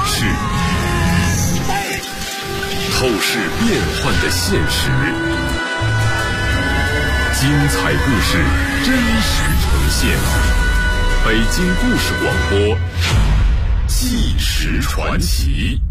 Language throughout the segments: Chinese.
事，透视变幻的现实，精彩故事真实呈现。北京故事广播，纪实传奇。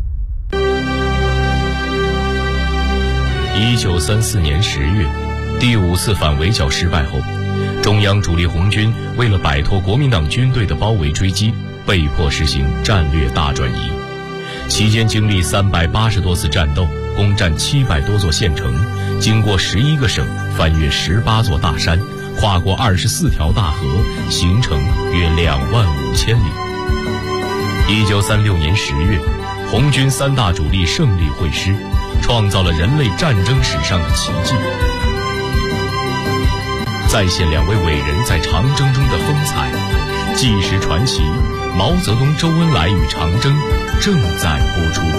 1934年10月，第5次反围剿失败后，中央主力红军为了摆脱国民党军队的包围追击，被迫实行战略大转移。期间经历380多次战斗，攻占700多座县城，经过11个省，翻越18座大山，跨过24条大河，行程约25000里。1936年10月，红军3大主力胜利会师，创造了人类战争史上的奇迹，再现2位伟人在长征中的风采。纪实传奇，毛泽东、周恩来与长征正在播出。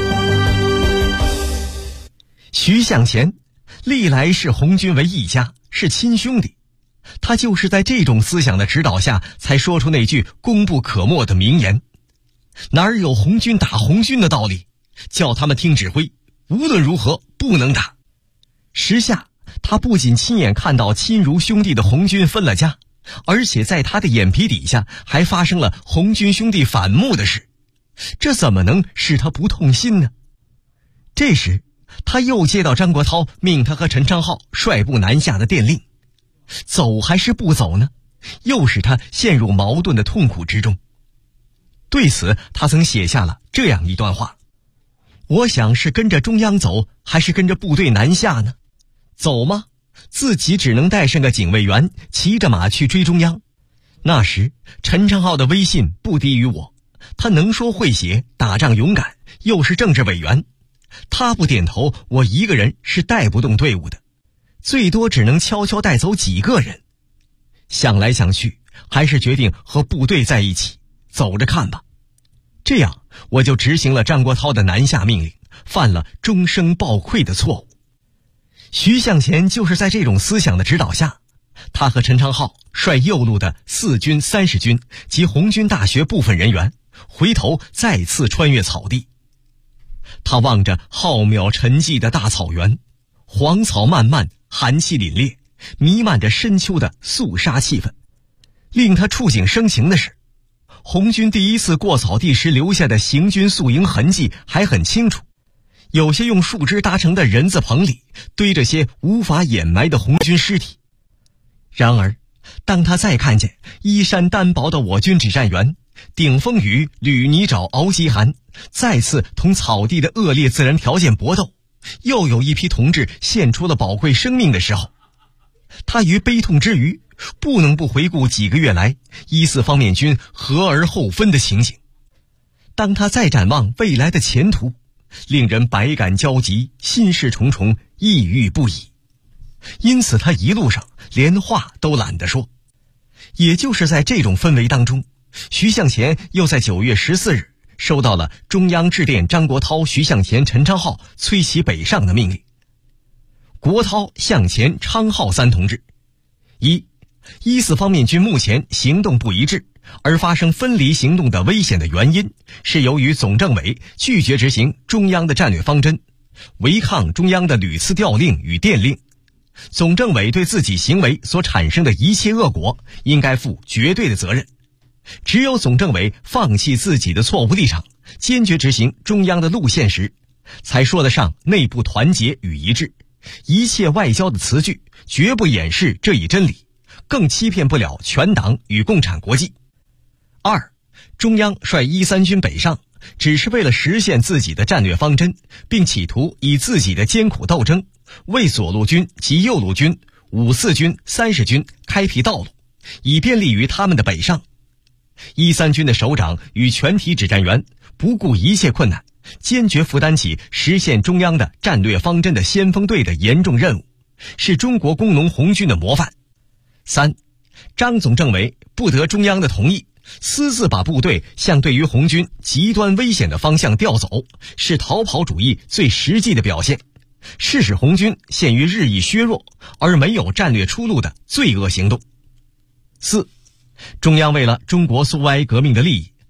徐向前历来视红军为一家，是亲兄弟，他就是在这种思想的指导下，才说出那句功不可没的名言：哪儿有红军打红军的道理，叫他们听指挥，无论如何不能打。时下他不仅亲眼看到亲如兄弟的红军分了家，而且在他的眼皮底下还发生了红军兄弟反目的事，这怎么能使他不痛心呢？这时他又接到张国焘命他和陈昌浩率部南下的电令，走还是不走呢？又使他陷入矛盾的痛苦之中。对此他曾写下了这样一段话：我想是跟着中央走，还是跟着部队南下呢？走吗？自己只能带上个警卫员，骑着马去追中央。那时陈昌浩的威信不低于我，他能说会写，打仗勇敢，又是政治委员，他不点头，我一个人是带不动队伍的，最多只能悄悄带走几个人。想来想去，还是决定和部队在一起，走着看吧。这样我就执行了张国焘的南下命令，犯了终生抱愧的错误。徐向前就是在这种思想的指导下，他和陈昌浩率右路的4军、30军及红军大学部分人员，回头再次穿越草地。他望着浩渺沉寂的大草原，黄草漫漫，寒气凛冽，弥漫着深秋的肃杀气氛。令他触景生情的是，红军第一次过草地时留下的行军宿营痕迹还很清楚，有些用树枝搭成的人字棚里堆着些无法掩埋的红军尸体。然而当他再看见衣衫单薄的我军指战员顶风雨、履泥沼、熬饥寒，再次同草地的恶劣自然条件搏斗，又有一批同志献出了宝贵生命的时候，他于悲痛之余不能不回顾几个月来14方面军合而后分的情景。当他再展望未来的前途，令人百感交集，心事重重，抑郁不已。因此他一路上连话都懒得说。也就是在这种氛围当中，徐向前又在9月14日收到了中央致电张国焘、徐向前、陈昌浩催其北上的命令。国焘、向前、昌浩3同志：一，14方面军目前行动不一致，而发生分离行动的危险的原因是由于总政委拒绝执行中央的战略方针，违抗中央的屡次调令与电令。总政委对自己行为所产生的一切恶果应该负绝对的责任。只有总政委放弃自己的错误立场，坚决执行中央的路线时，才说得上内部团结与一致。一切外交的词句绝不掩饰这一真理，更欺骗不了全党与共产国际。二，中央率1、3军北上，只是为了实现自己的战略方针，并企图以自己的艰苦斗争为左路军及右路军、5、4军、30军开辟道路，以便利于他们的北上。1、3军的首长与全体指战员不顾一切困难，坚决负担起实现中央的战略方针的先锋队的严重任务，是中国工农红军的模范。3，张总政委不得中央的同意，私自把部队向对于红军极端危险的方向调走，是逃跑主义最实际的表现，是使红军陷于日益削弱而没有战略出路的罪恶行动。4，中央为了中国苏维埃革命的利益，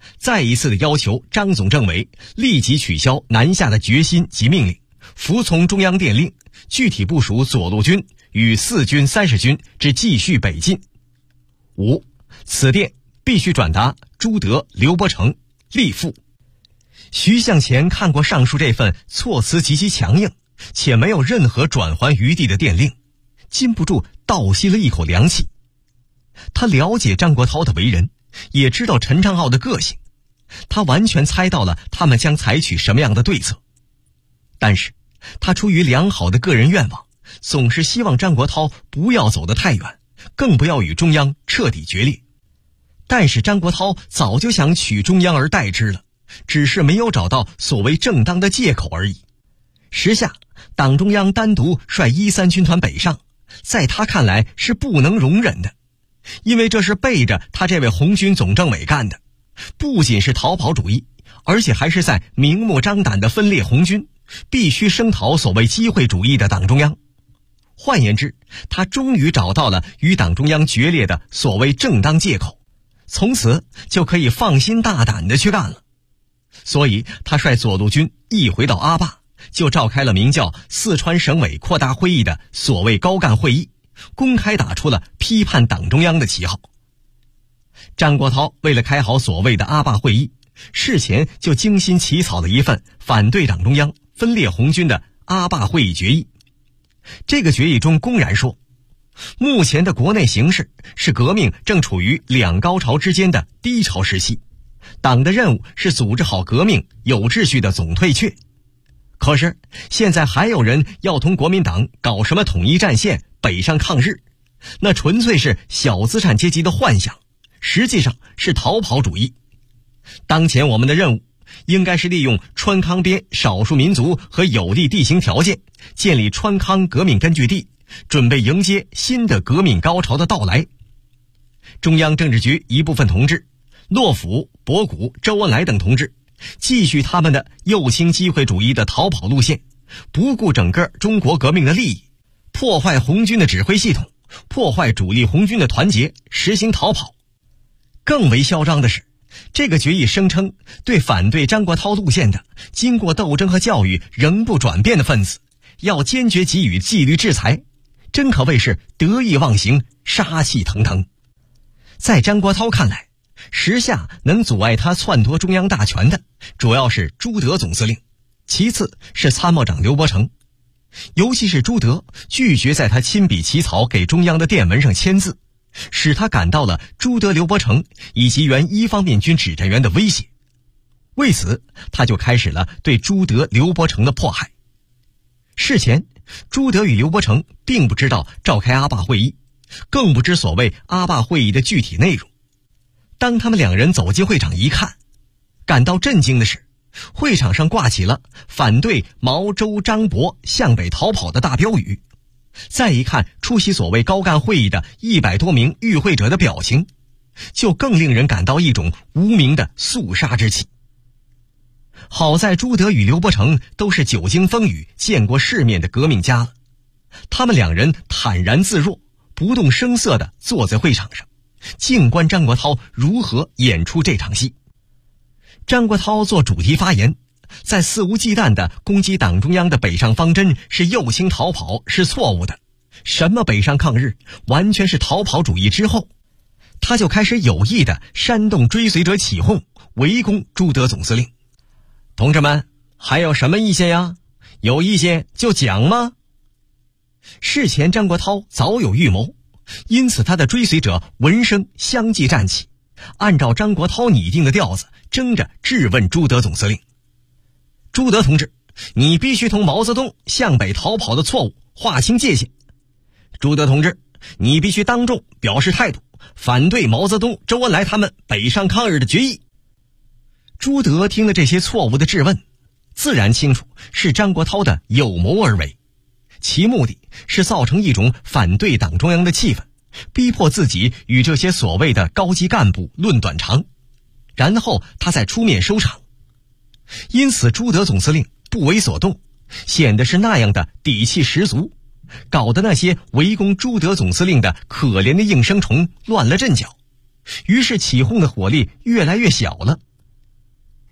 再一次的要求张总政委立即取消南下的决心及命令，服从中央电令，具体部署左路军与4军30军之继续北进。5. 此电必须转达朱德、刘伯承，立复。徐向前看过上述这份措辞极其强硬且没有任何转圜余地的电令，禁不住倒吸了一口凉气。他了解张国焘的为人，也知道陈昌浩的个性，他完全猜到了他们将采取什么样的对策。但是他出于良好的个人愿望，总是希望张国焘不要走得太远，更不要与中央彻底决裂。但是张国焘早就想取中央而代之了，只是没有找到所谓正当的借口而已。时下党中央单独率1-3军团北上，在他看来是不能容忍的，因为这是背着他这位红军总政委干的，不仅是逃跑主义，而且还是在明目张胆地分裂红军，必须声讨所谓机会主义的党中央。换言之，他终于找到了与党中央决裂的所谓正当借口，从此就可以放心大胆地去干了。所以他率左路军一回到阿坝，就召开了名叫四川省委扩大会议的所谓高干会议，公开打出了批判党中央的旗号。张国焘为了开好所谓的阿坝会议，事前就精心起草了一份反对党中央分裂红军的阿坝会议决议。这个决议中公然说，目前的国内形势是革命正处于两高潮之间的低潮时期，党的任务是组织好革命有秩序的总退却。可是现在还有人要同国民党搞什么统一战线、北上抗日，那纯粹是小资产阶级的幻想，实际上是逃跑主义。当前我们的任务应该是利用川康边少数民族和有利地形条件，建立川康革命根据地，准备迎接新的革命高潮的到来。中央政治局一部分同志，骆甫、博古、周恩来等同志继续他们的右倾机会主义的逃跑路线，不顾整个中国革命的利益，破坏红军的指挥系统，破坏主力红军的团结，实行逃跑。更为嚣张的是，这个决议声称对反对张国焘路线的经过斗争和教育仍不转变的分子，要坚决给予纪律制裁，真可谓是得意忘形，杀气腾腾。在张国焘看来，时下能阻碍他篡夺中央大权的主要是朱德总司令，其次是参谋长刘伯承。尤其是朱德拒绝在他亲笔起草给中央的电文上签字，使他感到了朱德、刘伯承以及原一方面军指战员的威胁。为此，他就开始了对朱德、刘伯承的迫害。事前，朱德与刘伯承并不知道召开阿坝会议，更不知所谓阿坝会议的具体内容。当他们两人走进会场一看，感到震惊的是，会场上挂起了反对毛、周、张伯向北逃跑的大标语。再一看出席所谓高干会议的100多名与会者的表情，就更令人感到一种无名的肃杀之气。好在朱德与刘伯承都是久经风雨、见过世面的革命家了，他们两人坦然自若，不动声色地坐在会场上，静观张国焘如何演出这场戏。张国焘做主题发言，在肆无忌惮地攻击党中央的北上方针是右倾逃跑是错误的，什么北上抗日完全是逃跑主义之后，他就开始有意地煽动追随者起哄，围攻朱德总司令。同志们，还有什么意见呀？有意见就讲吗？事前张国焘早有预谋，因此他的追随者闻声相继站起，按照张国焘拟定的调子，争着质问朱德总司令。朱德同志，你必须同毛泽东向北逃跑的错误划清界限。朱德同志，你必须当众表示态度，反对毛泽东、周恩来他们北上抗日的决议。朱德听了这些错误的质问，自然清楚是张国焘的有谋而为，其目的是造成一种反对党中央的气氛，逼迫自己与这些所谓的高级干部论短长，然后他再出面收场。因此朱德总司令不为所动，显得是那样的底气十足，搞得那些围攻朱德总司令的可怜的应声虫乱了阵脚，于是起哄的火力越来越小了，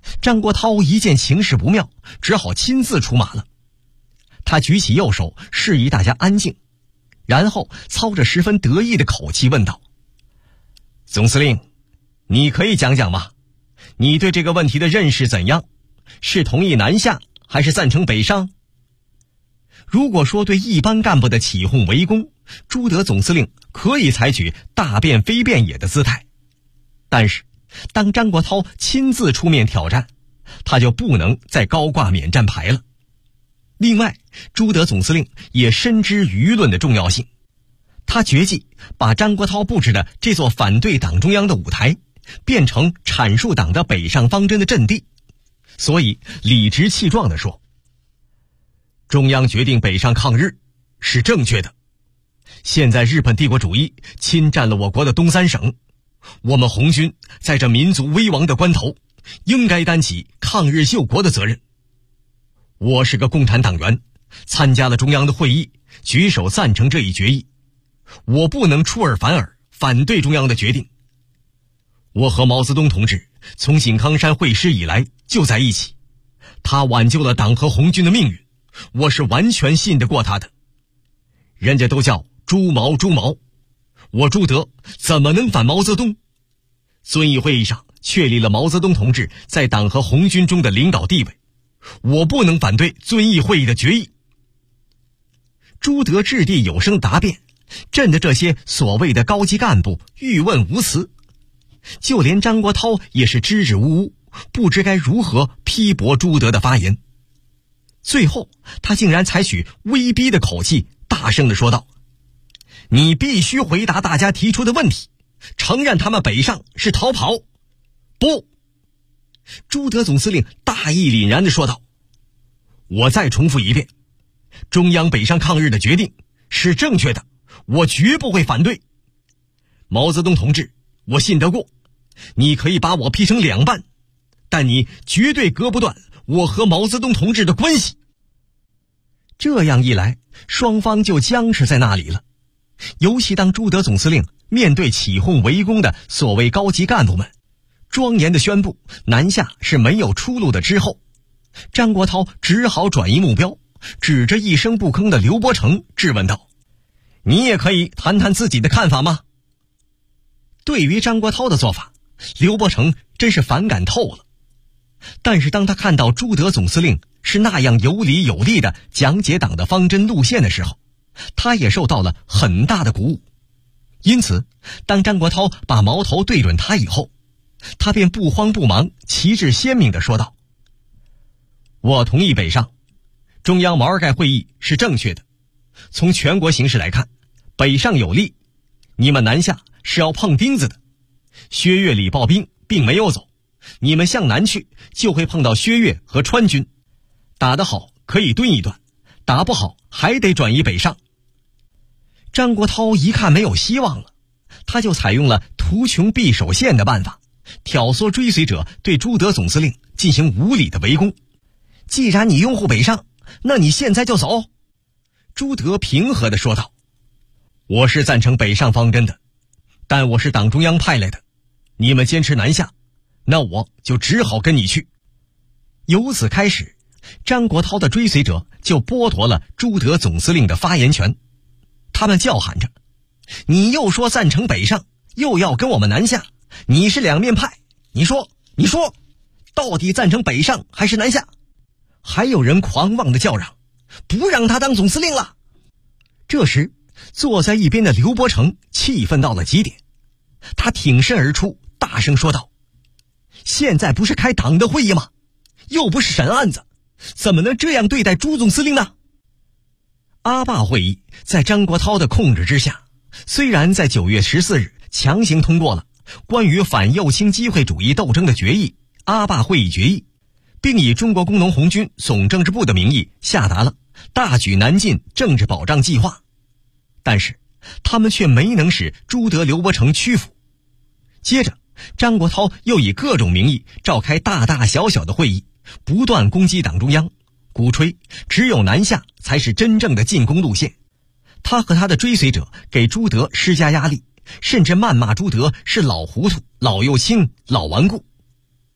张国焘一见情势不妙，只好亲自出马了。他举起右手示意大家安静，然后操着十分得意的口气问道：总司令，你可以讲讲吗？你对这个问题的认识怎样？是同意南下还是赞成北上？如果说对一般干部的起哄围攻，朱德总司令可以采取大变非变也的姿态，但是当张国焘亲自出面挑战，他就不能再高挂免战牌了。另外，朱德总司令也深知舆论的重要性，他决计把张国焘布置的这座反对党中央的舞台变成阐述党的北上方针的阵地，所以理直气壮地说：中央决定北上抗日是正确的，现在日本帝国主义侵占了我国的东三省，我们红军在这民族危亡的关头应该担起抗日救国的责任。我是个共产党员，参加了中央的会议，举手赞成这一决议，我不能出尔反尔，反对中央的决定。我和毛泽东同志从井冈山会师以来就在一起，他挽救了党和红军的命运，我是完全信得过他的。人家都叫朱毛朱毛，我朱德怎么能反毛泽东？遵义会议上确立了毛泽东同志在党和红军中的领导地位，我不能反对遵义会议的决议。朱德掷地有声答辩，震得这些所谓的高级干部欲问无词，就连张国焘也是支支吾吾，不知该如何批驳朱德的发言。最后他竟然采取威逼的口气，大声地说道：你必须回答大家提出的问题，承认他们北上是逃跑。不！朱德总司令大义凛然地说道：我再重复一遍，中央北上抗日的决定是正确的，我绝不会反对。毛泽东同志，我信得过，你可以把我劈成两半，但你绝对割不断我和毛泽东同志的关系。这样一来，双方就僵持在那里了。尤其当朱德总司令面对起哄围攻的所谓高级干部们，庄严地宣布南下是没有出路的之后，张国焘只好转移目标，指着一声不吭的刘伯承质问道：你也可以谈谈自己的看法吗？对于张国焘的做法，刘伯承真是反感透了。但是当他看到朱德总司令是那样有理有力地讲解党的方针路线的时候，他也受到了很大的鼓舞。因此当张国焘把矛头对准他以后，他便不慌不忙，旗帜鲜明地说道：我同意北上，中央毛尔盖会议是正确的，从全国形势来看，北上有利，你们南下是要碰钉子的。薛岳礼炮兵并没有走，你们向南去就会碰到薛岳和川军，打得好可以蹲一蹲，打不好还得转移北上。张国焘一看没有希望了，他就采用了图穷匕首现的办法，挑唆追随者对朱德总司令进行无理的围攻。既然你拥护北上，那你现在就走。朱德平和地说道：我是赞成北上方针的，但我是党中央派来的，你们坚持南下，那我就只好跟你去。由此开始，张国焘的追随者就剥夺了朱德总司令的发言权。他们叫喊着：你又说赞成北上，又要跟我们南下，你是两面派，你说到底赞成北上还是南下？还有人狂妄地叫嚷：不让他当总司令了。这时坐在一边的刘伯承气愤到了极点，他挺身而出，大声说道：现在不是开党的会议吗？又不是审案子，怎么能这样对待朱总司令呢？阿坝会议在张国焘的控制之下，虽然在9月14日强行通过了关于反右倾机会主义斗争的决议——阿坝会议决议，并以中国工农红军总政治部的名义下达了大举南进政治保障计划，但是他们却没能使朱德、刘伯承屈服。接着张国焘又以各种名义召开大大小小的会议，不断攻击党中央，鼓吹只有南下才是真正的进攻路线。他和他的追随者给朱德施加压力，甚至谩骂朱德是老糊涂、老右倾、老顽固。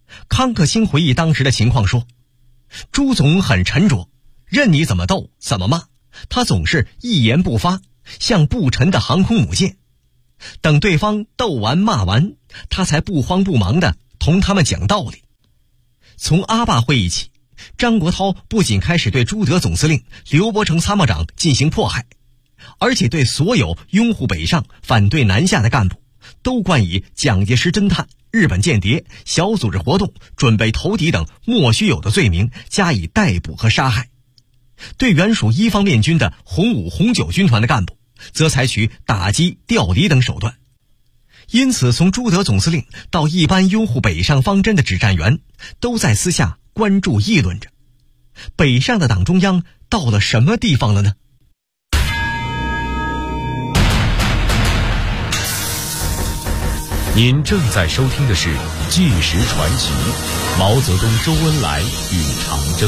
康克清回忆当时的情况说，朱总很沉着，任你怎么斗怎么骂，他总是一言不发，像不沉的航空母舰。等对方斗完骂完，他才不慌不忙地同他们讲道理。从阿坝会议起，张国焘不仅开始对朱德总司令、刘伯承参谋长进行迫害，而且对所有拥护北上、反对南下的干部都冠以蒋介石侦探、日本间谍、小组织活动、准备投敌等莫须有的罪名加以逮捕和杀害。对原属一方面军的红五、红九军团的干部，则采取打击、调离等手段。因此，从朱德总司令到一般拥护北上方针的指战员，都在私下关注议论着，北上的党中央到了什么地方了呢？ 您正在收听的是《纪实传奇》，毛泽东、周恩来与长征。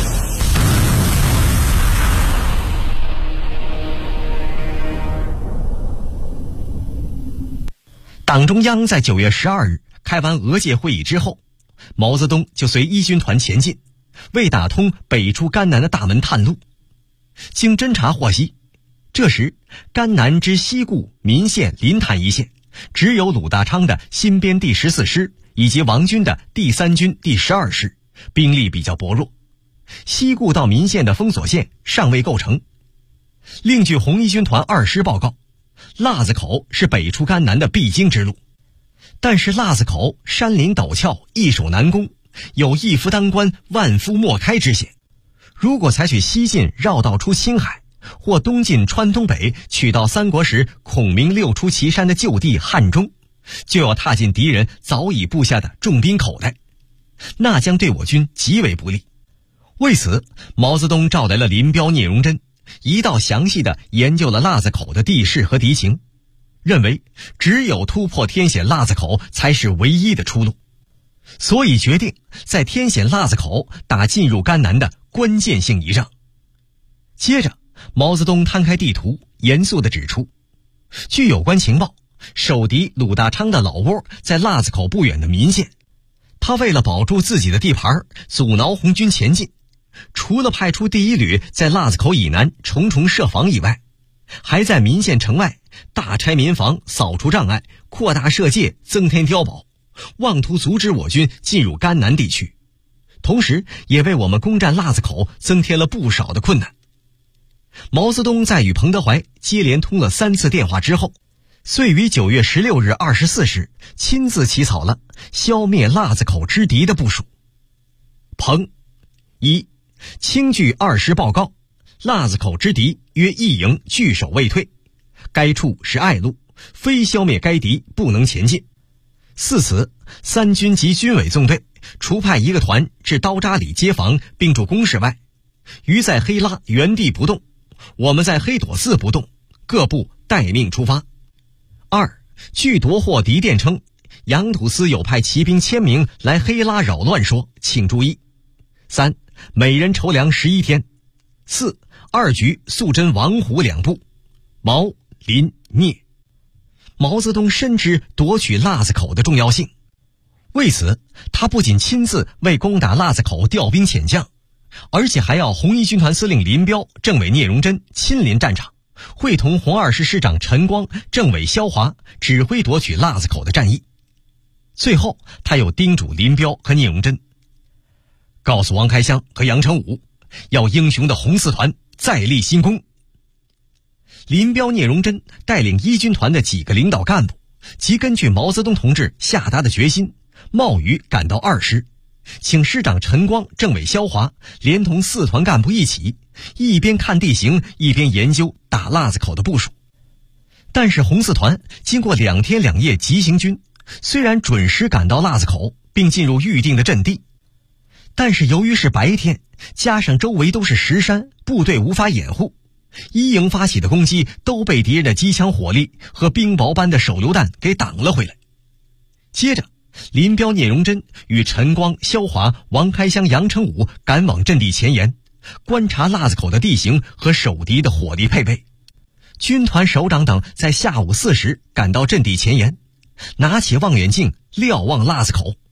党中央在9月12日开完俄界会议之后，毛泽东就随一军团前进，为打通北出甘南的大门探路。经侦查获悉，这时甘南之西固、岷县、临潭一线，只有鲁大昌的新编第14师以及王军的第3军第12师，兵力比较薄弱。西固到岷县的封锁线尚未构成。另据红一军团2师报告，腊子口是北出甘南的必经之路，但是腊子口山林陡峭，易守难攻，有一夫当关，万夫莫开之险。如果采取西进绕道出青海，或东进穿东北，取到三国时孔明六出祁山的旧地汉中，就要踏进敌人早已布下的重兵口袋，那将对我军极为不利。为此，毛泽东召来了林彪、聂荣臻，一道详细地研究了腊子口的地势和敌情，认为只有突破天险腊子口才是唯一的出路，所以决定在天险腊子口打进入甘南的关键性一仗。接着，毛泽东摊开地图，严肃地指出，据有关情报，守敌鲁大昌的老窝在腊子口不远的岷县，他为了保住自己的地盘，阻挠红军前进，除了派出第一旅在腊子口以南重重设防以外，还在岷县城外大拆民房，扫除障碍，扩大射界，增添碉堡，妄图阻止我军进入甘南地区，同时也为我们攻占腊子口增添了不少的困难。毛泽东在与彭德怀接连通了3次电话之后，遂于9月16日24时亲自起草了消灭腊子口之敌的部署。彭一，清据2师报告，腊子口之敌约1营据守未退，该处是隘路，非消灭该敌不能前进。四此3军及军委纵队除派1个团至刀扎里接防并驻工事外，余在黑拉原地不动，我们在黑垛寺不动，各部待命出发。2，据夺获敌电称，杨土司有派骑兵1000名来黑拉扰乱说，请注意。3，每人筹粮11天。4，二局肃侦王虎2部，毛、林、聂。毛泽东深知夺取腊子口的重要性，为此他不仅亲自为攻打腊子口调兵遣将，而且还要红一军团司令林彪、政委聂荣臻亲临战场，会同红2师师长陈光、政委萧华指挥夺取腊子口的战役。最后他又叮嘱林彪和聂荣臻，告诉王开湘和杨成武，要英雄的红四团再立新功。林彪、聂荣臻带领一军团的几个领导干部，即根据毛泽东同志下达的决心，冒雨赶到2师，请师长陈光、政委萧华连同4团干部一起，一边看地形，一边研究打腊子口的部署。但是红四团经过2天2夜急行军，虽然准时赶到腊子口并进入预定的阵地，但是由于是白天，加上周围都是石山，部队无法掩护，一营发起的攻击都被敌人的机枪火力和冰雹般的手榴弹给挡了回来。接着林彪、聂荣臻与陈光、萧华、王开湘、杨成武赶往阵地前沿，观察腊子口的地形和守敌的火力配备。军团首长等在下午4时赶到阵地前沿，拿起望远镜瞭望腊子口。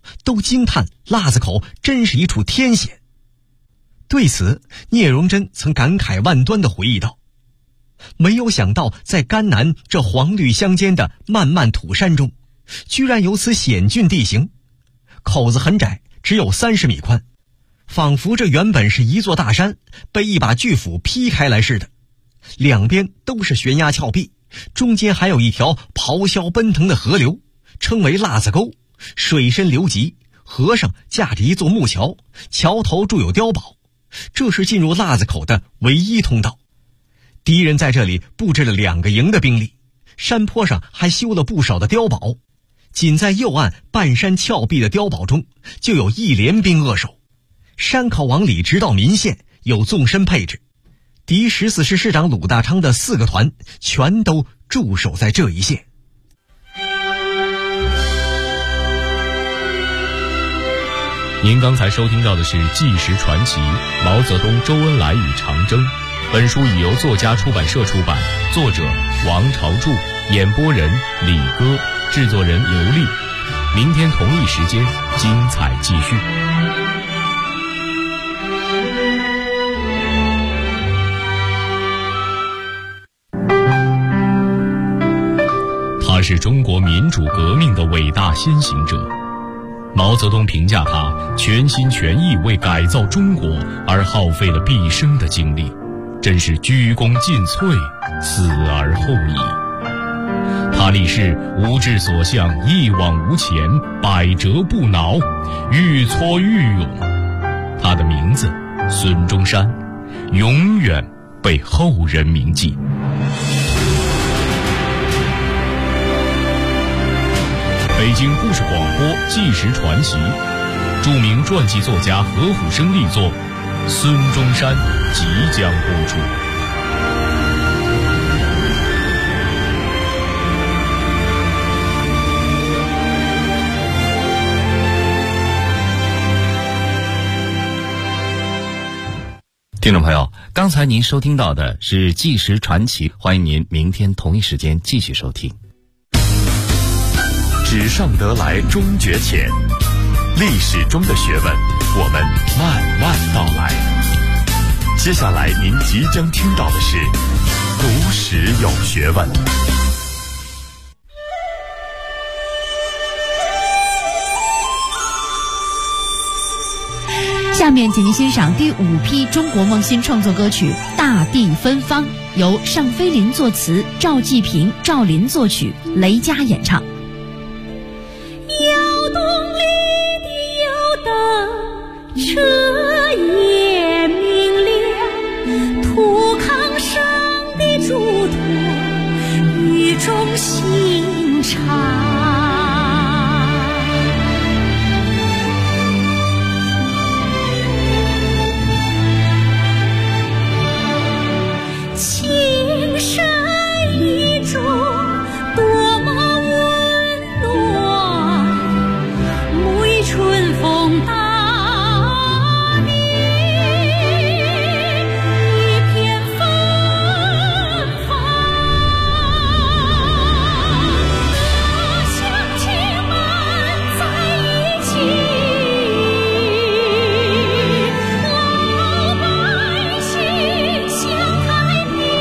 都惊叹腊子口真是一处天险。对此，聂荣臻曾感慨万端地回忆道：没有想到在甘南这黄绿相间的漫漫土山中，居然有此险峻地形，口子很窄，只有30米宽，仿佛这原本是一座大山被一把巨斧劈开来似的，两边都是悬崖峭壁，中间还有一条咆哮奔腾的河流，称为腊子沟，水深流急，河上架着一座木桥，桥头筑有碉堡，这是进入腊子口的唯一通道。敌人在这里布置了2个营的兵力，山坡上还修了不少的碉堡，仅在右岸半山峭壁的碉堡中就有1连兵扼守。山口往里直到岷县有纵深配置，敌14师师长鲁大昌的4个团全都驻守在这一线。 您刚才收听到的是《纪实传奇：毛泽东、周恩来与长征》。本书已由作家出版社出版，作者王朝柱，演播人李歌，制作人刘丽。明天同一时间，精彩继续。他是中国民主革命的伟大先行者。毛泽东评价他全心全意为改造中国而耗费了毕生的精力，真是鞠躬尽瘁，死而后已。他立誓无志所向，一往无前，百折不挠，愈挫愈勇。他的名字孙中山，永远被后人铭记。北京故事广播纪实传奇，著名传记作家何虎生力作《孙中山》即将播出。 听众朋友，刚才您收听到的是纪实传奇，欢迎您明天同一时间继续收听。 纸上得来终觉浅，历史中的学问，我们慢慢道来。接下来您即将听到的是读史有学问。 下面请您欣赏第5批中国梦新创作歌曲《大地芬芳》，由尚飞林作词，赵季平、赵林作曲，雷佳演唱。 窑洞里的油灯，彻夜明亮，土炕上的嘱托，语重心长。情深意重，多么温暖，沐浴春风大地，一片芬芳。和乡亲们在一起，老百姓享太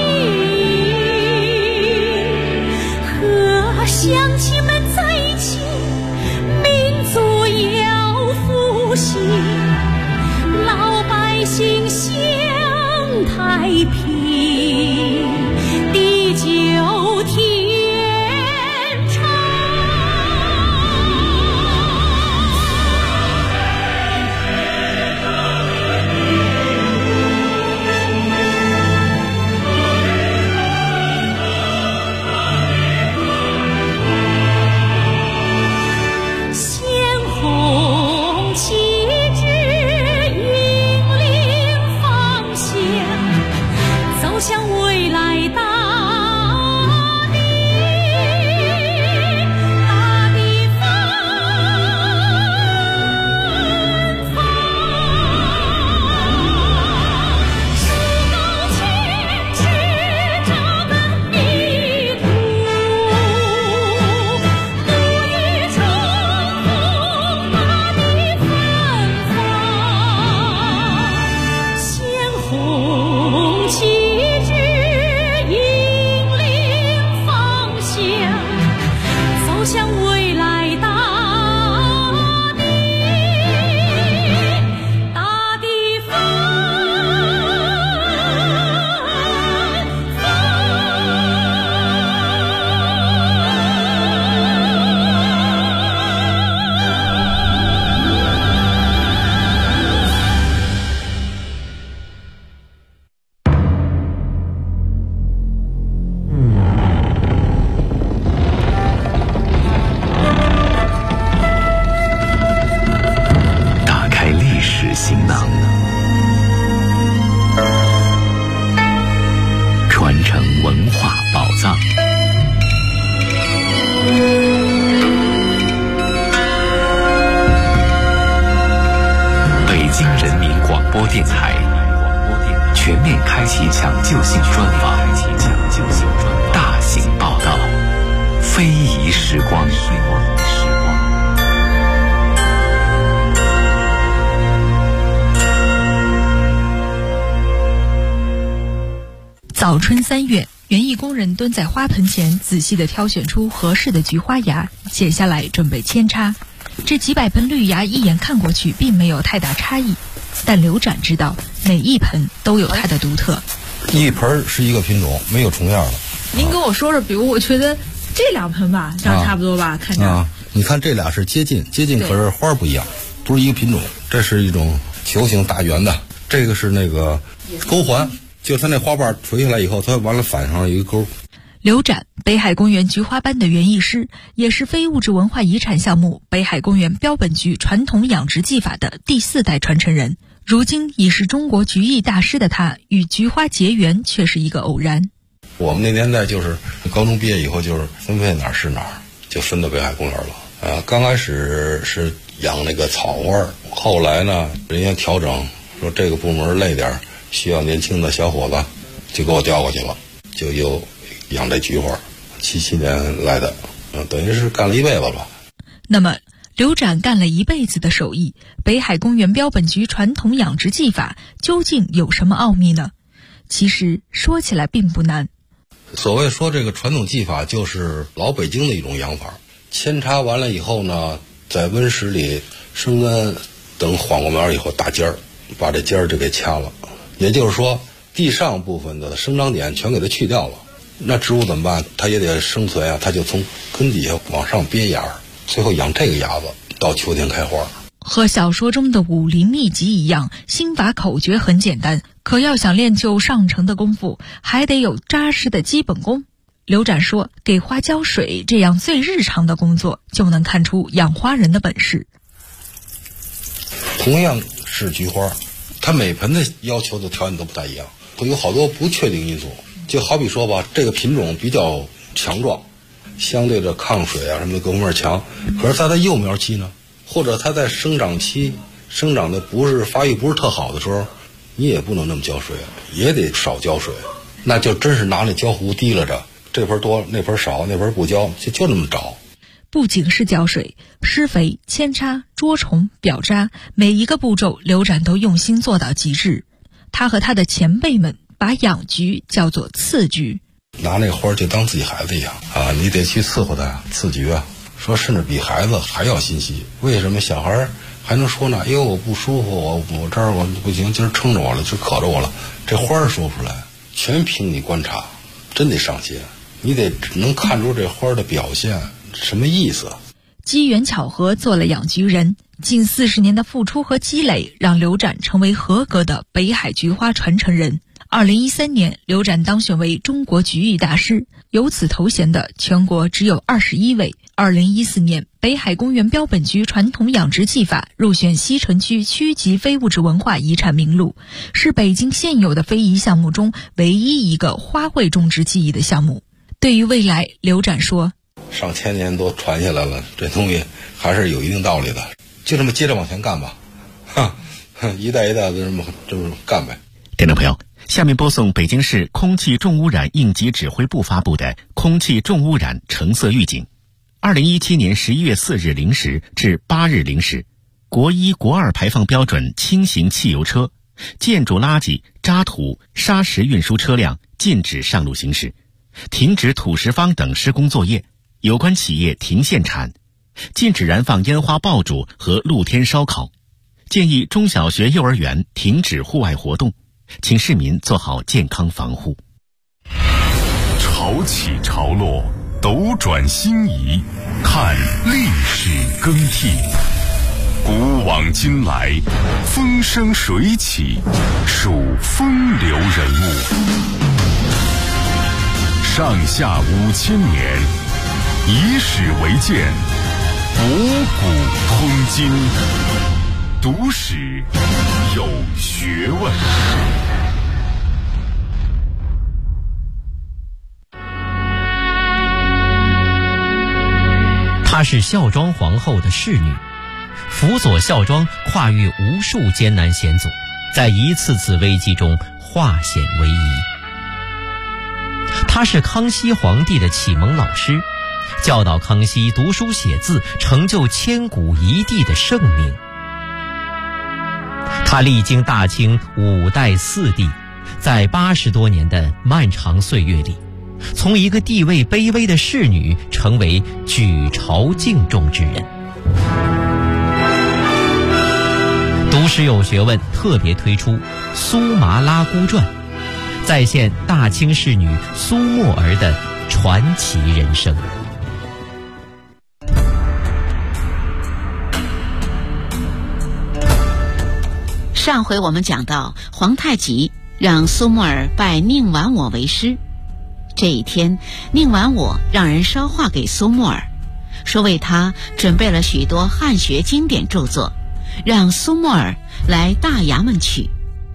和乡亲们在一起，民族要复兴，老百姓享太平，地久天长。鲜红旗帜引领方向，走向未来大地。 京人民广播电台全面开启抢救性专访，大型报道，非遗时光。 早春3月，园艺工人蹲在花盆前，仔细地挑选出合适的菊花芽，剪下来准备扦插。这几百盆绿芽一眼看过去并没有太大差异，但刘展知道每一盆都有它的独特。 一盆是一个品种，没有重样的。 您跟我说说，比如我觉得这2盆吧，这样差不多吧，看着。 你看这俩是接近，可是花不一样，不是一个品种。这是一种球形大圆的，这个是那个钩环，就它那花瓣垂下来以后，它完了反上一个钩。 刘展，北海公园菊花班的园艺师，也是非物质文化遗产项目北海公园标本菊传统养殖技法的第4代传承人。如今已是中国菊艺大师的他，与菊花结缘却是一个偶然。 我们那年代就是高中毕业以后，就是分配哪儿是哪儿，就分到北海公园了。刚开始是养那个草花，后来呢，人家调整说这个部门累点，需要年轻的小伙子，就给我调过去了，就又养这菊花。77年来的，等于是干了一辈子了。 那么刘展干了一辈子的手艺，北海公园标本菊传统养殖技法究竟有什么奥秘呢？其实说起来并不难。 所谓说这个传统技法，就是老北京的一种养法。扦插完了以后呢，在温室里生根，等缓过苗以后打尖儿，把这尖儿就给掐了。也就是说，地上部分的生长点全给它去掉了。那植物怎么办？它也得生存啊，它就从根底下往上憋芽，最后养这个芽子，到秋天开花。 和小说中的武林秘籍一样，心法口诀很简单，可要想练就上乘的功夫，还得有扎实的基本功。刘展说，给花浇水这样最日常的工作，就能看出养花人的本事。 同样是菊花，它每盆的要求的条件都不太一样，会有好多不确定因素。就好比说吧，这个品种比较强壮，相对的抗水啊什么的各方面强，可是在它幼苗期呢，或者它在生长期生长的发育不是特好的时候，你也不能那么浇水，也得少浇水，那就真是拿那浇壶提拉着，这盆多那盆少，那盆不浇，就那么找。 不仅是浇水，施肥、扦插、捉虫、表扎，每一个步骤刘展都用心做到极致。他和他的前辈们把养菊叫做刺菊， 拿那花就当自己孩子一样啊，你得去伺候它，刺菊啊，说甚至比孩子还要心细。为什么小孩还能说呢？因为我不舒服，我这儿我不行，今儿撑着我了，就渴着我了。这花儿说不出来，全凭你观察，真得上心，你得能看出这花的表现什么意思。 机缘巧合做了养菊人，近40年的付出和积累，让刘展成为合格的北海菊花传承人。2013年，刘展当选为中国菊艺大师，有此头衔的全国只有21位。2014年，北海公园标本菊传统养殖技法入选西城区区级非物质文化遗产名录，是北京现有的非遗项目中唯一一个花卉种植技艺的项目。对于未来，刘展说， 上千年都传下来了，这东西还是有一定道理的，就这么接着往前干吧，一代一代的这么干呗。 听众朋友，下面播送北京市空气重污染应急指挥部发布的空气重污染橙色预警。2017年11月4日0时至8日0时，国1、国2排放标准轻型汽油车、建筑垃圾、渣土、砂石运输车辆禁止上路行驶，停止土石方等施工作业，有关企业停限产，禁止燃放烟花爆竹和露天烧烤，建议中小学、幼儿园停止户外活动，请市民做好健康防护。 潮起潮落，斗转星移，看历史更替。古往今来，风生水起，数风流人物。上下5000年，以史为鉴，博古通今。读史有学问。 她是孝庄皇后的侍女， 辅佐孝庄跨越无数艰难险阻，在一次次危机中化险为夷。他是康熙皇帝的启蒙老师，教导康熙读书写字，成就千古一帝的盛名。他历经大清5代4帝，在80多年的漫长岁月里，从一个地位卑微的侍女成为举朝敬重之人。读史有学问特别推出《苏麻拉姑传》，再现大清侍女苏沫儿的传奇人生。 上回我们讲到，皇太极让苏沫儿拜宁完我为师。这一天，宁完我让人捎话给苏沫儿，说为他准备了许多汉学经典著作，让苏沫儿来大衙门取。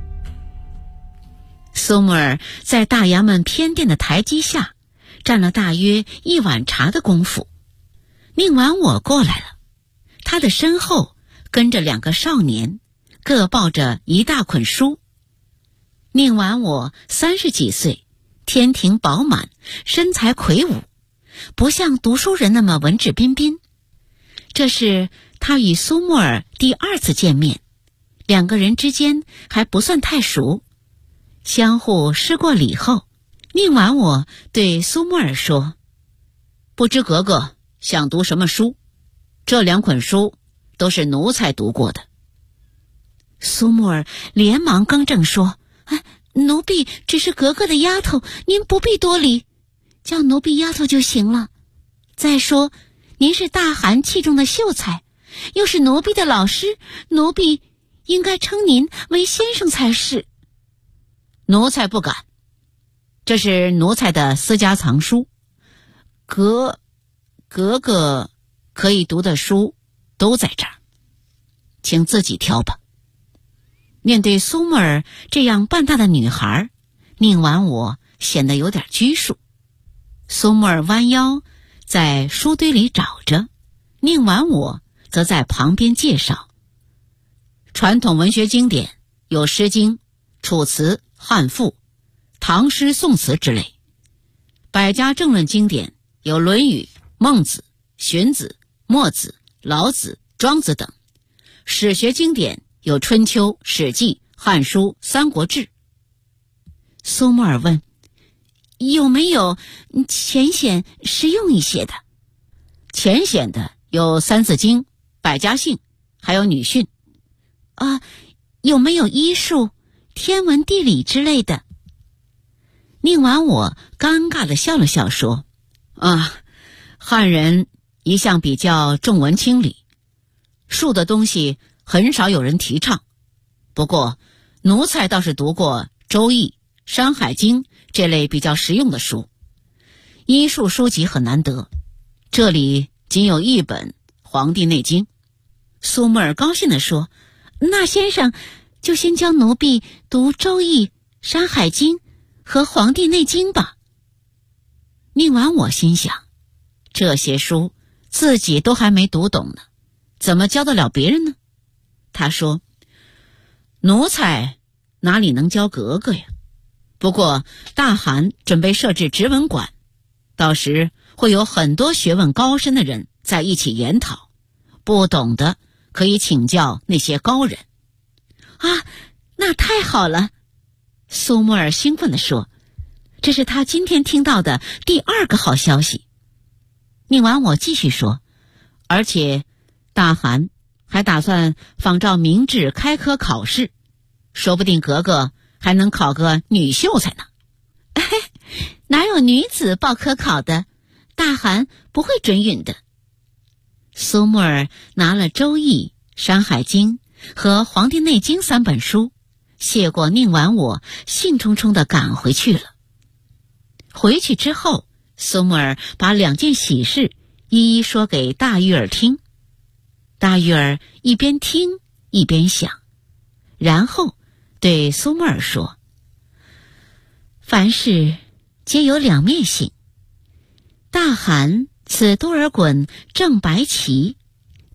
苏沫儿在大衙门偏殿的台基下站了大约1碗茶的功夫，宁完我过来了，他的身后跟着2个少年，各抱着一大捆书。宁完我30几岁，天庭饱满，身材魁梧，不像读书人那么文质彬彬。这是他与苏沫儿第2次见面，2个人之间还不算太熟。相互施过礼后，宁完我对苏沫儿说：“不知格格想读什么书？这2捆书都是奴才读过的。”苏沫儿连忙更正说：“奴婢只是格格的丫头，您不必多礼，叫奴婢丫头就行了。再说，您是大汗器重的秀才，又是奴婢的老师，奴婢应该称您为先生才是。”“奴才不敢，这是奴才的私家藏书，格格可以读的书都在这儿，请自己挑吧。”面对苏沫儿这样半大的女孩，宁完我显得有点拘束。苏沫儿弯腰在书堆里找着，宁完我则在旁边介绍。传统文学经典有《诗经》《楚辞》《汉赋》《唐诗》《宋词》之类；百家政论经典有《论语》《孟子》《荀子》《墨子》《老子》《庄子》等；史学经典有《春秋》《史记》《汉书》《三国志》。苏沫儿问：“有没有浅显实用一些的？”“浅显的有《三字经》《百家姓》，还有女训。”“有没有医术、天文地理之类的？”宁完我尴尬地笑了笑说：“汉人一向比较重文轻理，术的东西很少有人提倡。不过奴才倒是读过《周易》《山海经》这类比较实用的书，医术书籍很难得，这里仅有1本《黄帝内经》。”苏沫儿高兴地说：“那先生就先教奴婢读《周易》《山海经》和《黄帝内经》吧。”宁完我心想，这些书自己都还没读懂呢，怎么教得了别人呢？他说：“奴才哪里能教格格呀？不过大汗准备设置直文馆，到时会有很多学问高深的人在一起研讨，不懂的可以请教那些高人。”“那太好了！”苏沫儿兴奋地说，这是他今天听到的第2个好消息。宁完我继续说：“而且大汗还打算仿照明制开科考试，说不定格格还能考个女秀才呢。”“哪有女子报科考的？大汗不会准允的。”苏沫儿拿了《周易》《山海经》和《黄帝内经》3本书，谢过宁完我，兴冲冲地赶回去了。回去之后，苏沫儿把2件喜事一一说给大玉儿听。大玉儿一边听一边想，然后对苏沫儿说：“凡事皆有2面性，大汗此多尔衮正白旗，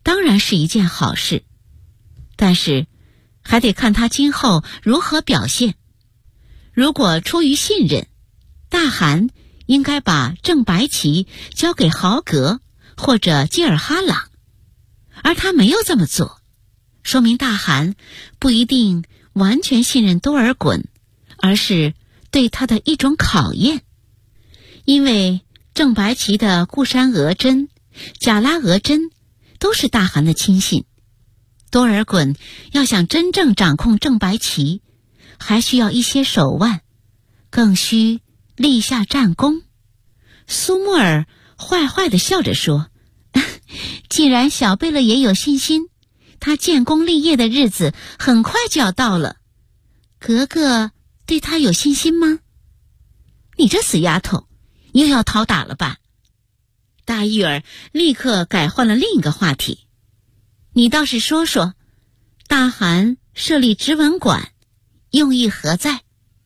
当然是一件好事，但是还得看他今后如何表现。如果出于信任，大汗应该把郑白旗交给豪格或者济尔哈朗，而他没有这么做，说明大汗不一定完全信任多尔衮，而是对他的一种考验。因为郑白旗的固山额真、贾拉额真都是大汗的亲信，多尔衮要想真正掌控郑白旗，还需要一些手腕，更需立下战功。苏木尔坏坏地笑着说，既然小贝勒也有信心，他建功立业的日子很快就要到了，格格对他有信心吗？你这死丫头，又要讨打了吧？大玉儿立刻改换了另一个话题，你倒是说说，大汗设立直文馆，用意何在？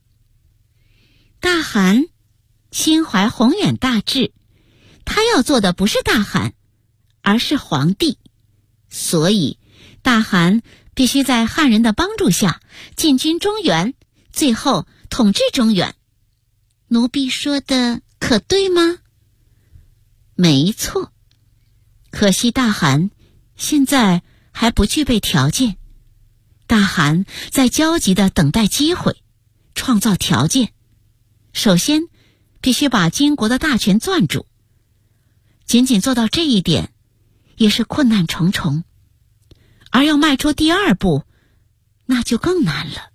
大汗心怀宏远大志，他要做的不是大汗，而是皇帝，所以大汗必须在汉人的帮助下进军中原，最后统治中原。奴婢说的可对吗？没错，可惜大汗现在还不具备条件。大汗在焦急地等待机会，创造条件。首先必须把金国的大权攥住，仅仅做到这一点也是困难重重，而要迈出第二步，那就更难了。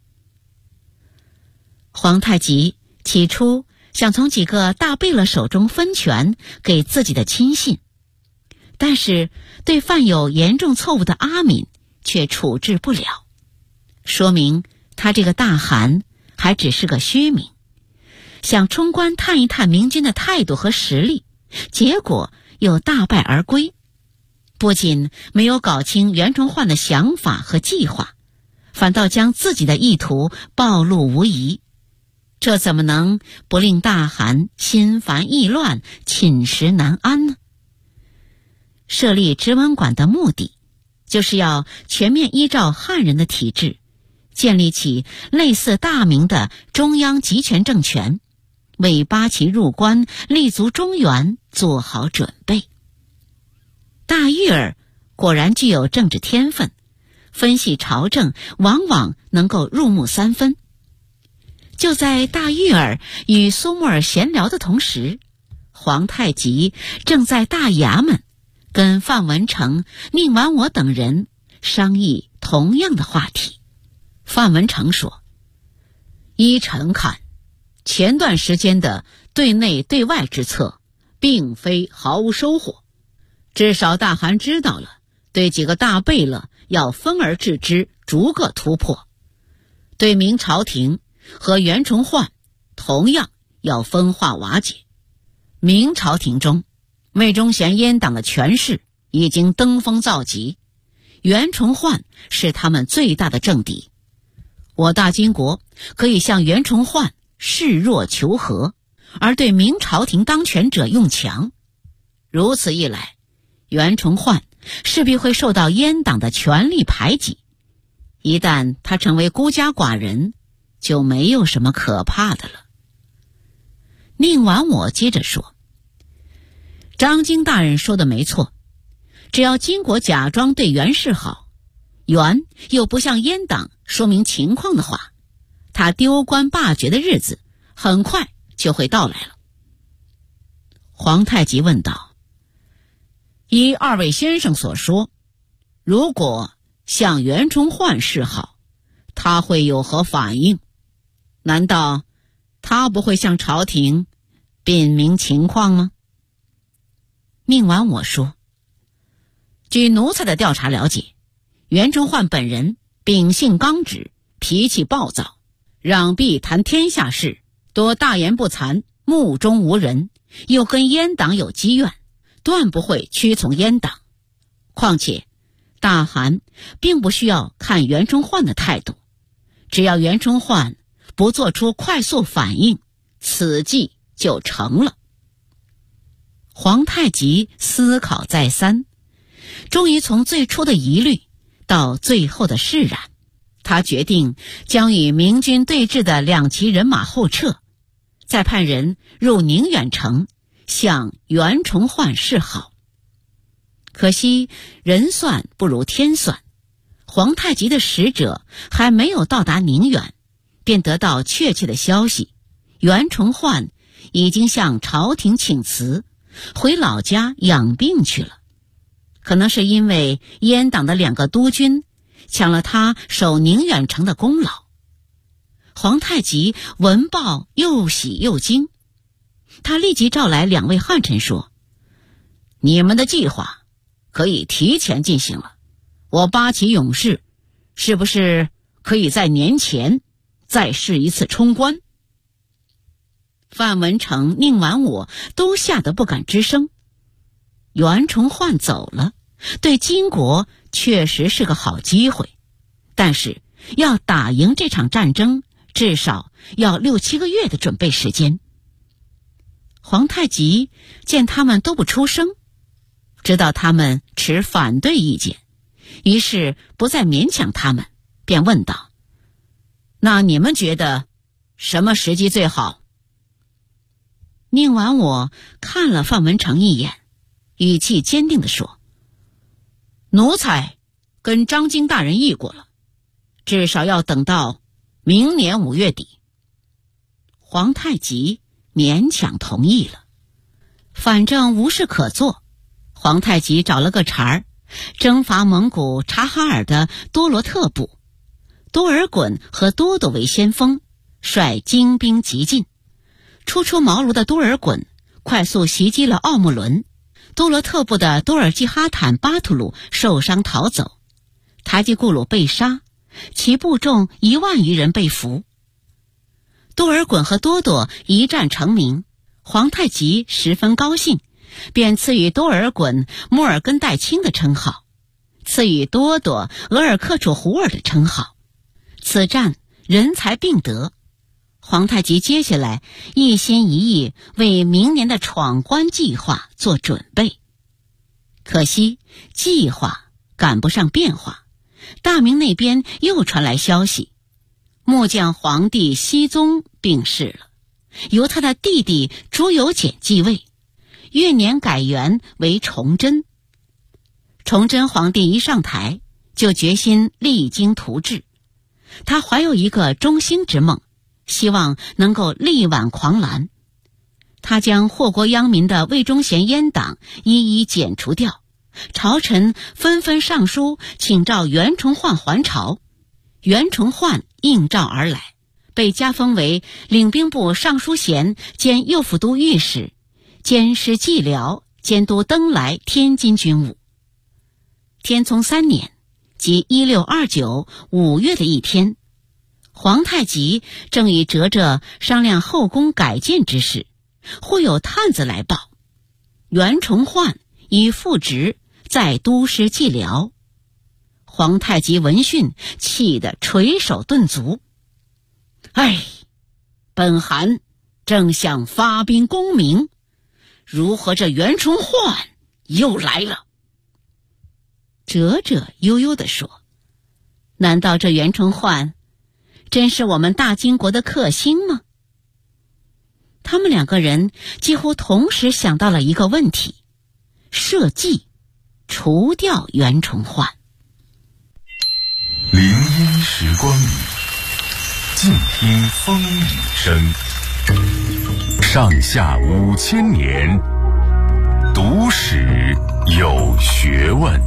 皇太极起初想从几个大贝勒手中分权给自己的亲信，但是对犯有严重错误的阿敏却处置不了，说明他这个大汗还只是个虚名，想冲关探一探明军的态度和实力，结果又大败而归，不仅没有搞清袁崇焕的想法和计划，反倒将自己的意图暴露无遗，这怎么能不令大汗心烦意乱、寝食难安呢？设立直文馆的目的，就是要全面依照汉人的体制，建立起类似大明的中央集权政权，为八旗入关、立足中原做好准备。大玉儿果然具有政治天分，分析朝政往往能够入木三分。就在大玉儿与苏木尔闲聊的同时，皇太极正在大衙门跟范文成、宁完我等人商议同样的话题。范文成说，依臣看，前段时间的对内对外之策并非毫无收获，至少大汗知道了对几个大贝勒要分而治之，逐个突破，对明朝廷和袁崇焕同样要分化瓦解。明朝廷中，魏忠贤阉党的权势已经登峰造极，袁崇焕是他们最大的政敌。我大金国可以向袁崇焕示弱求和，而对明朝廷当权者用强。如此一来，袁崇焕势必会受到阉党的权力排挤，一旦他成为孤家寡人，就没有什么可怕的了。宁完我接着说，张经大人说的没错，只要金国假装对袁氏好，袁又不向阉党说明情况的话，他丢官罢爵的日子很快就会到来了。皇太极问道，依二位先生所说，如果向袁崇焕示好，他会有何反应？难道他不会向朝廷禀明情况吗？宁完我说，据奴才的调查了解，袁崇焕本人秉性刚直，脾气暴躁，攘臂谈天下事，多大言不惭，目中无人，又跟阉党有积怨，断不会屈从阉党。况且大汗并不需要看袁崇焕的态度，只要袁崇焕不做出快速反应，此计就成了。皇太极思考再三， 终于从最初的疑虑到最后的释然，他决定将与明军对峙的2旗人马后撤，再派人入宁远城向袁崇焕示好。可惜人算不如天算，皇太极的使者还没有到达宁远，便得到确切的消息，袁崇焕已经向朝廷请辞，回老家养病去了。可能是因为阉党的2个督军抢了他守宁远城的功劳。皇太极闻报又喜又惊，他立即召来2位汉臣说：你们的计划可以提前进行了，我8旗勇士是不是可以在年前再试一次冲关？范文成、宁完我都吓得不敢吱声。袁崇焕走了，对金国确实是个好机会，但是要打赢这场战争，至少要6、7个月的准备时间。皇太极见他们都不出声，知道他们持反对意见，于是不再勉强他们，便问道：那你们觉得什么时机最好？宁完我看了范文成一眼，语气坚定地说：奴才跟张京大人议过了，至少要等到明年5月底。皇太极勉强同意了。反正无事可做，皇太极找了个茬儿，征伐蒙古察哈尔的多罗特部，多尔衮和多铎为先锋，率精兵急进。初出茅庐的多尔衮快速袭击了奥木伦，多罗特部的多尔济哈坦巴图鲁受伤逃走，台吉固鲁被杀，其部众1万余人被俘。多尔衮和多铎一战成名，皇太极十分高兴，便赐予多尔衮穆尔根代卿的称号，赐予多铎额尔克楚胡尔的称号。此战人才并得，皇太极接下来一心一意为明年的闯关计划做准备。可惜计划赶不上变化，大明那边又传来消息，末将皇帝熹宗病逝了，由他的弟弟朱由检继位，越年改元为崇祯。崇祯皇帝一上台就决心励精图治，他怀有一个中兴之梦，希望能够力挽狂澜。他将祸国殃民的魏忠贤阉党一一剪除掉，朝臣纷纷上书请召袁崇焕还朝。袁崇焕应召而来，被加封为领兵部尚书衔兼右辅都御史，兼师蓟辽，监督登莱、天津军务。天聪3年，即1629 5月的一天，皇太极正与哲哲商量后宫改建之事，忽有探子来报，袁崇焕已复职在都师蓟辽。皇太极闻讯，气得捶手顿足。本汗正想发兵攻明，如何这袁崇焕又来了？哲哲悠悠地说：难道这袁崇焕真是我们大金国的克星吗？他们2个人几乎同时想到了一个问题：设计除掉袁崇焕。 林荫时光里，静听风雨声。上下5000年，读史有学问。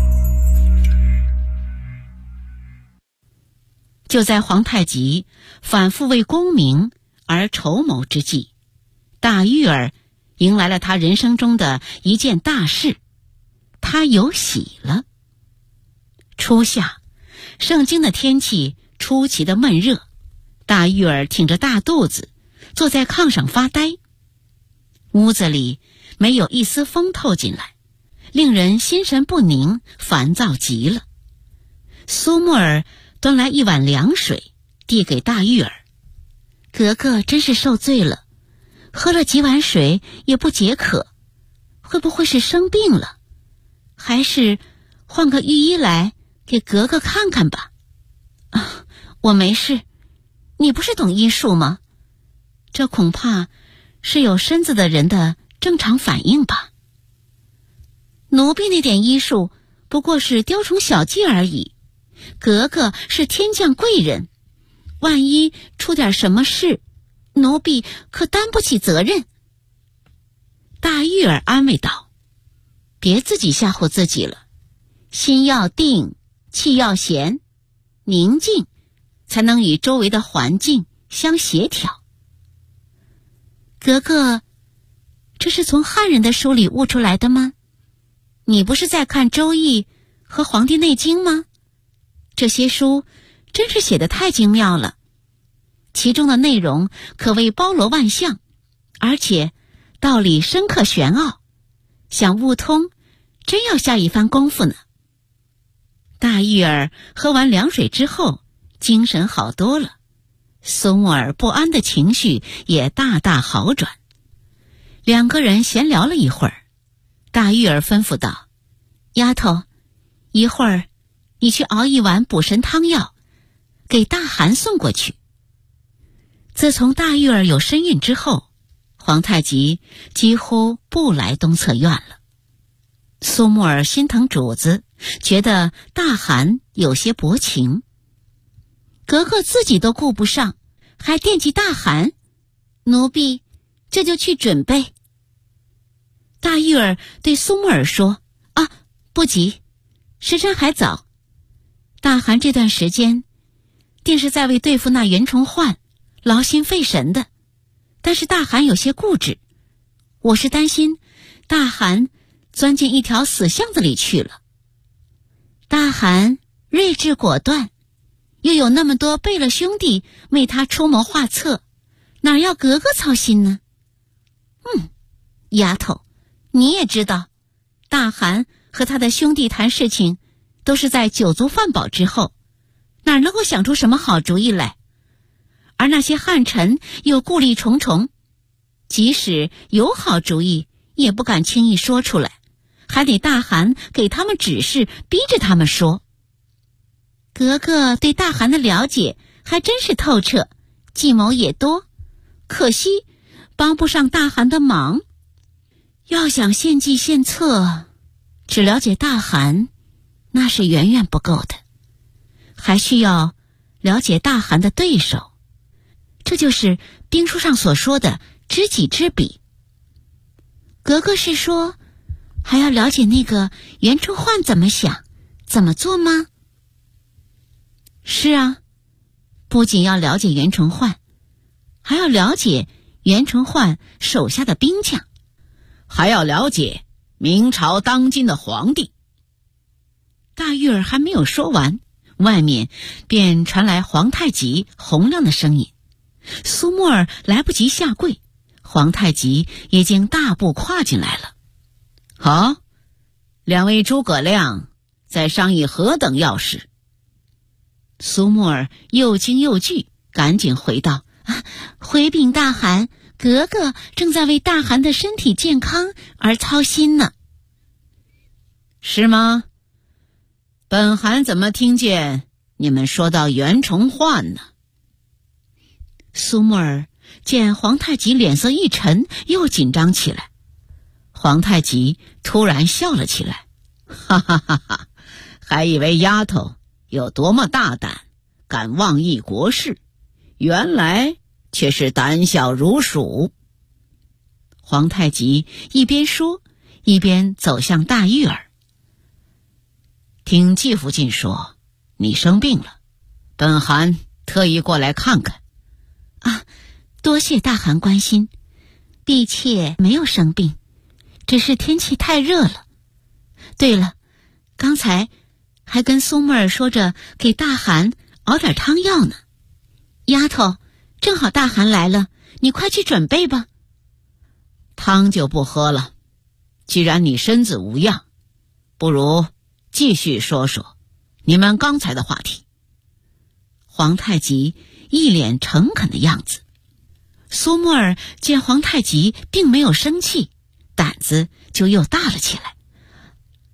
就在皇太极反复为功名而筹谋之际，大玉儿迎来了他人生中的一件大事，他有喜了。初夏，盛京的天气出奇的闷热，大玉儿挺着大肚子坐在炕上发呆，屋子里没有一丝风透进来，令人心神不宁，烦躁极了。苏沫儿端来一碗凉水递给大玉儿：格格真是受罪了，喝了几碗水也不解渴，会不会是生病了？ 还是换个浴衣来给格格看看吧。啊，我没事，你不是懂医术吗？这恐怕是有身子的人的正常反应吧。奴婢那点医术不过是雕虫小技而已，格格是天降贵人，万一出点什么事，奴婢可担不起责任。大玉儿安慰道：别自己吓唬自己了，心要定，气要闲，宁静才能与周围的环境相协调。格格，这是从汉人的书里悟出来的吗？你不是在看《周易》和《黄帝内经》吗？这些书真是写得太精妙了，其中的内容可谓包罗万象，而且道理深刻玄奥，想悟通真要下一番功夫呢。大玉儿喝完凉水之后精神好多了，苏沫儿不安的情绪也大大好转。两个人闲聊了一会儿，大玉儿吩咐道：丫头，一会儿你去熬一碗补神汤药，给大寒送过去。自从大玉儿有身孕之后，皇太极几乎不来东侧院了。苏沫儿心疼主子，觉得大寒有些薄情，格格自己都顾不上，还惦记大寒，奴婢这就去准备。大玉儿对苏沫儿说：啊，不急，时辰还早，大寒这段时间定是在为对付那袁崇焕劳心费神的，但是大寒有些固执，我是担心大寒钻进一条死巷子里去了。大寒睿智果断，又有那么多贝勒兄弟为他出谋划策，哪要格格操心呢？丫头，你也知道，大寒和他的兄弟谈事情都是在酒足饭饱之后，哪能够想出什么好主意来？而那些汉臣又顾虑重重，即使有好主意也不敢轻易说出来，还得大寒给他们指示，逼着他们说。格格对大寒的了解还真是透彻，计谋也多，可惜帮不上大寒的忙。要想献计献策，只了解大寒那是远远不够的，还需要了解大寒的对手，这就是兵书上所说的知己知彼。格格是说还要了解那个袁崇焕怎么想怎么做吗？是啊，不仅要了解袁崇焕，还要了解袁崇焕手下的兵将，还要了解明朝当今的皇帝。大玉儿还没有说完，外面便传来皇太极洪亮的声音。苏沫儿来不及下跪，皇太极已经大步跨进来了。好，两位诸葛亮在商议何等要事？苏沫儿又惊又惧，赶紧回道：回禀大汗，格格正在为大汗的身体健康而操心呢。是吗？本汗怎么听见你们说到袁崇焕呢？苏沫儿见皇太极脸色一沉，又紧张起来。皇太极突然笑了起来，哈哈哈哈，还以为丫头有多么大胆，敢妄议国事，原来却是胆小如鼠。皇太极一边说，一边走向大玉儿。听季福晋说你生病了，本汗特意过来看看。多谢大汗关心，婢妾没有生病，只是天气太热了。对了，刚才还跟苏沫儿说着给大汗熬点汤药呢。丫头，正好大汗来了，你快去准备吧。汤就不喝了，既然你身子无恙，不如继续说说你们刚才的话题。皇太极一脸诚恳的样子。苏沫儿见皇太极并没有生气，胆子就又大了起来。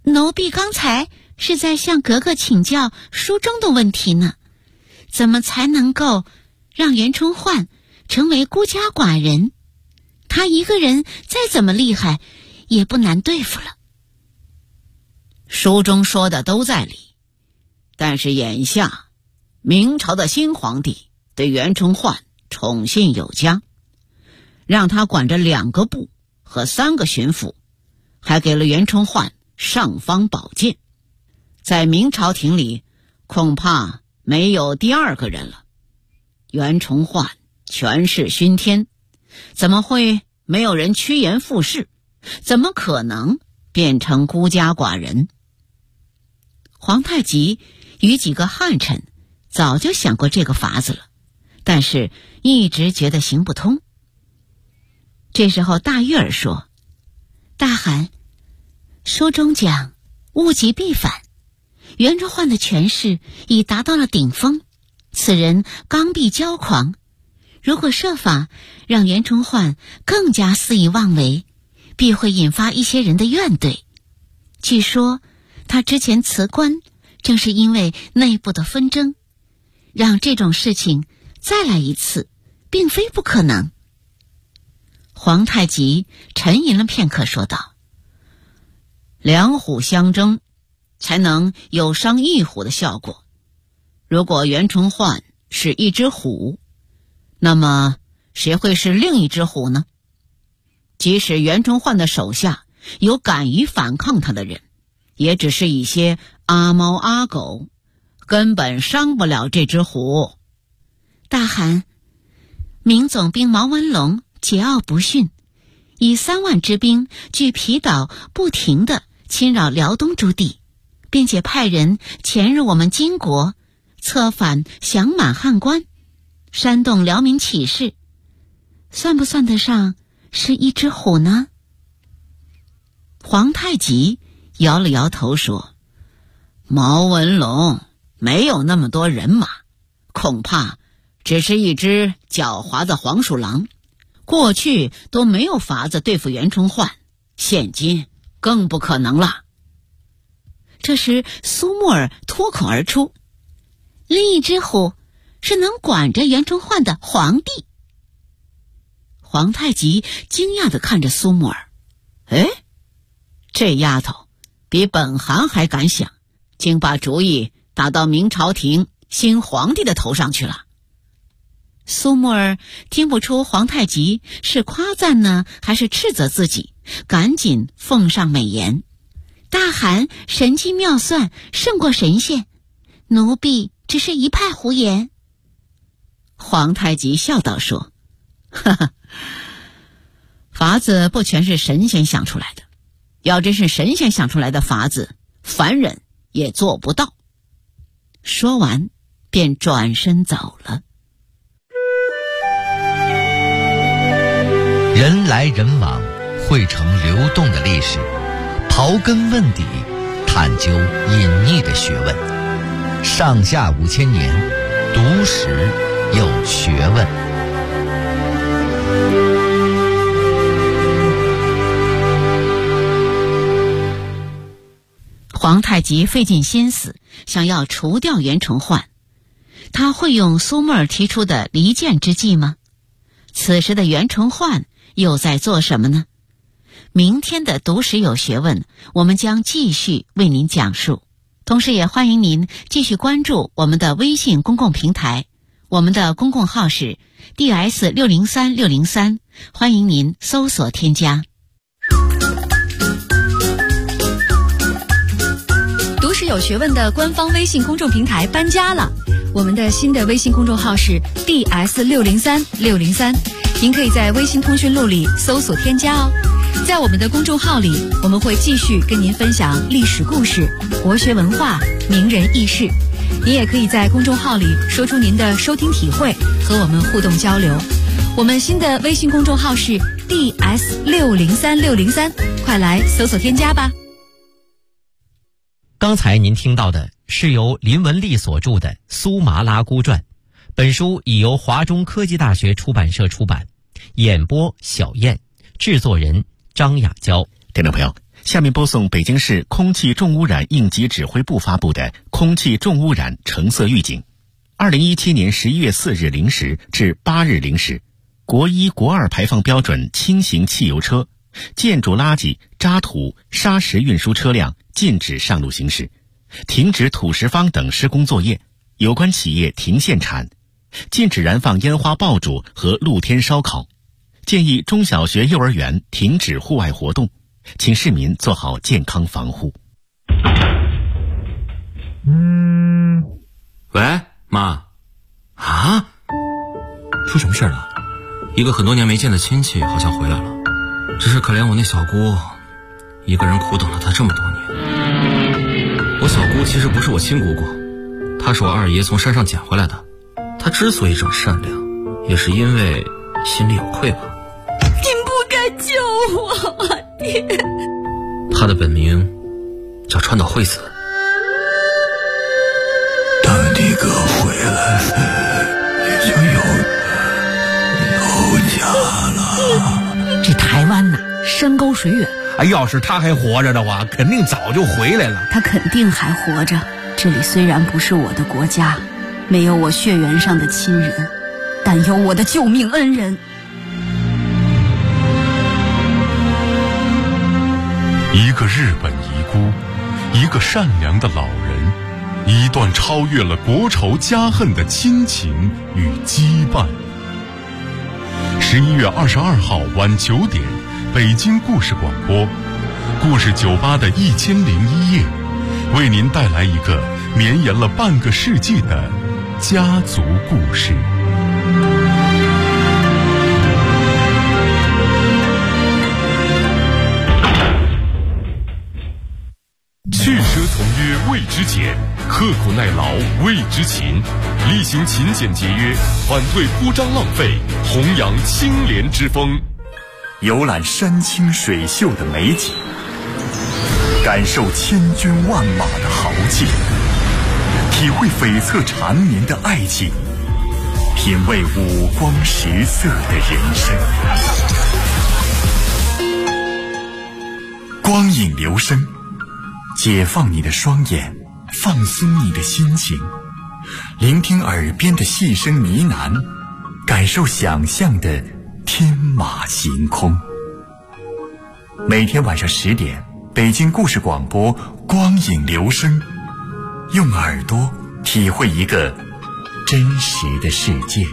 奴婢刚才是在向格格请教书中的问题呢，怎么才能够让袁崇焕成为孤家寡人？他一个人再怎么厉害，也不难对付了。 书中说的都在理，但是眼下明朝的新皇帝对袁崇焕宠信有加，让他管着2个部和3个巡抚，还给了袁崇焕尚方宝剑。在明朝廷里恐怕没有第2个人了。袁崇焕权势熏天，怎么会没有人趋炎附势？怎么可能变成孤家寡人？ 皇太极与几个汉臣早就想过这个法子了，但是一直觉得行不通。这时候大月儿说：大汗，书中讲物极必反，袁崇焕的权势已达到了顶峰，此人刚愎骄狂，如果设法让袁崇焕更加肆意妄为，必会引发一些人的怨怼。据说他之前辞官，正是因为内部的纷争，让这种事情再来一次，并非不可能。皇太极沉吟了片刻，说道： 两虎相争，才能有伤一虎的效果。如果袁崇焕是一只虎，那么谁会是另一只虎呢？即使袁崇焕的手下有敢于反抗他的人，也只是一些阿猫阿狗，根本伤不了这只虎。 大汗，明总兵毛文龙桀骜不驯，以3万之兵据皮岛不停地侵扰辽东诸地，并且派人潜入我们金国，策反降满汉官，煽动辽民起事，算不算得上是一只虎呢？ 皇太极摇了摇头说：毛文龙没有那么多人马，恐怕只是一只狡猾的黄鼠狼，过去都没有法子对付袁崇焕，现今更不可能了。 这时苏沫儿脱口而出：另一只虎是能管着袁崇焕的皇帝。 皇太极惊讶地看着苏沫儿，这丫头比本汗还敢想，竟把主意打到明朝廷新皇帝的头上去了。 苏沫儿听不出皇太极是夸赞呢还是斥责自己，赶紧奉上美言：大汗神机妙算，胜过神仙，奴婢只是一派胡言。 皇太极笑道说：哈哈，法子不全是神仙想出来的，要真是神仙想出来的法子，凡人也做不到。说完便转身走了。 人来人往，汇成流动的历史，刨根问底，探究隐匿的学问。上下5000年，读史有学问。 皇太极费尽心思想要除掉袁崇焕，他会用苏沫儿提出的离间之计吗？此时的袁崇焕又在做什么呢？明天的读史有学问，我们将继续为您讲述。同时也欢迎您继续关注我们的微信公共平台，我们的公共号是 DS603603，欢迎您搜索添加。 读史有学问的官方微信公众平台搬家了，我们的新的微信公众号是 DS603603，您可以在微信通讯录里搜索添加哦。在我们的公众号里，我们会继续跟您分享历史故事、国学文化、名人轶事。您也可以在公众号里说出您的收听体会，和我们互动交流。我们新的微信公众号是 DS603603，快来搜索添加吧。 刚才您听到的是由林文丽所著的《苏麻拉姑传》，本书已由华中科技大学出版社出版，演播小燕，制作人张雅娇。 听众朋友， 下面播送北京市空气重污染应急指挥部发布的空气重污染橙色预警。2017年11月4日0时至8日0时，国1、国2排放标准轻型汽油车、建筑垃圾、渣土、砂石运输车辆禁止上路行驶，停止土石方等施工作业，有关企业停限产，禁止燃放烟花爆竹和露天烧烤，建议中小学、幼儿园停止户外活动，请市民做好健康防护。 喂，妈。啊？出什么事了？一个很多年没见的亲戚好像回来了，只是可怜我那小姑，一个人苦等了他这么多年。我小姑其实不是我亲姑姑，她是我二爷从山上捡回来的。她之所以这么善良，也是因为心里有愧吧。 您不该救我啊，爹！ 她的本名叫川岛惠子。 当你哥回来，你就有家了。 这台湾呐，山高水远。 要是他还活着的话，肯定早就回来了。 他肯定还活着。这里虽然不是我的国家，没有我血缘上的亲人，但有我的救命恩人。 一个日本遗孤，一个善良的老人，一段超越了国仇家恨的亲情与羁绊。11月22号晚9点，北京故事广播，故事酒吧的1001夜，为您带来一个绵延了半个世纪的家族故事。去奢从约谓之俭，刻苦耐劳谓之勤，厉行勤俭节约，反对铺张浪费，弘扬清廉之风。 游览山清水秀的美景，感受千军万马的豪气，体会悱恻缠绵的爱情，品味五光十色的人生。光影留声，解放你的双眼，放松你的心情，聆听耳边的细声呢喃，感受想象的天马行空。每天晚上10点，北京故事广播光影留声，用耳朵体会一个真实的世界。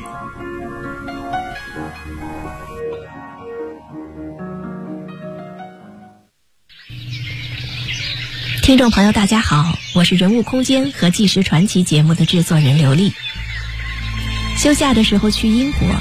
听众朋友大家好，我是人物空间和纪实传奇节目的制作人刘丽。休假的时候去英国，